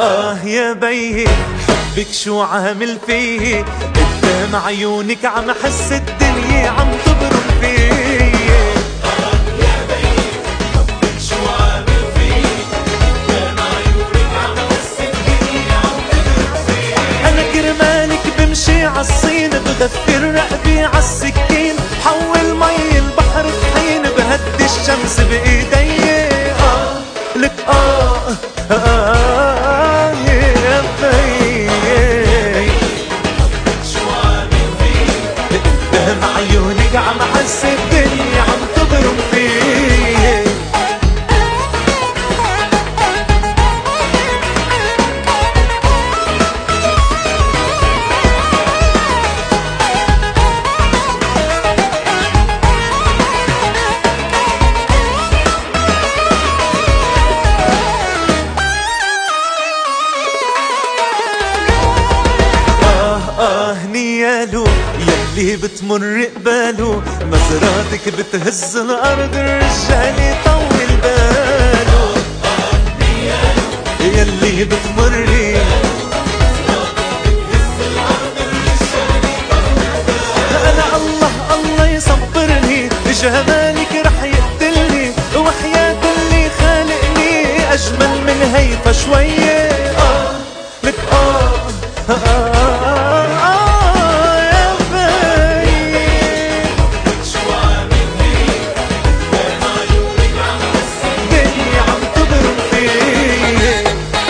يا بيي حبك شو عامل فيي، قدام عيونك عم احس الدنيا عم تبرم فيي. يا بيي حبك شو عامل فيي، قدام عيونك عم احس الدنيا عم تبرم فيي. انا كرمالك بمشي عالصين، بغفر رقبي عالسكين، حول مي البحر طحين، بهدي الشمس بايدي. لك يا بيي حبك شو عامل فيي، قدام عيونك عم احس الدنيا عم تبرم فيي. نيالو يلي بتمر قباله، نظراتك بتهز الارض، الرجال يطول باله. نيالو يلي بتمري انا الله يصبرني، جمالك رح يقتلني، وحياة اللي خالقني اجمل من هيفا شوية. لك يا بيي شو عامل فيي، قدام عيونك عم احس الدنيا عم تبرم فيي.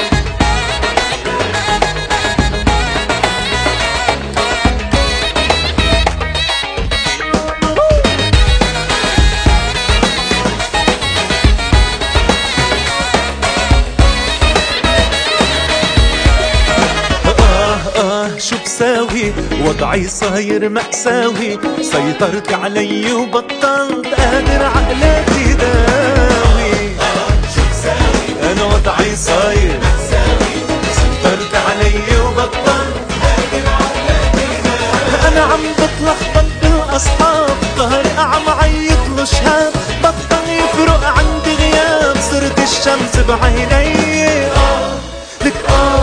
شو بساوي وضعي صاير مأساوي، سيطرت علي وبطلت قادر عقلاتي داوي. شو بساوي، انا وضعي صاير سيطرت علي وبطلت قادر عقلاتي داوي. انا عم بتلخبط بالاصحاب، ظهري عم عيط له شهاب، بطل يفرق عندي غياب، صرت الشمس بعيني. لك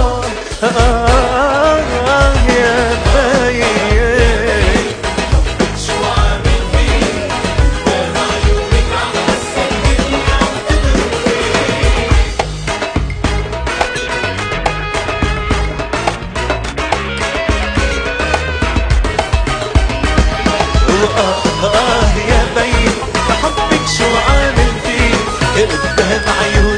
يا بيي شو عامل فيي، قدام عيونك عم احس الدنيا عم تبرم فيي. يا بيي حبك شو عامل فيه، قدام عيوني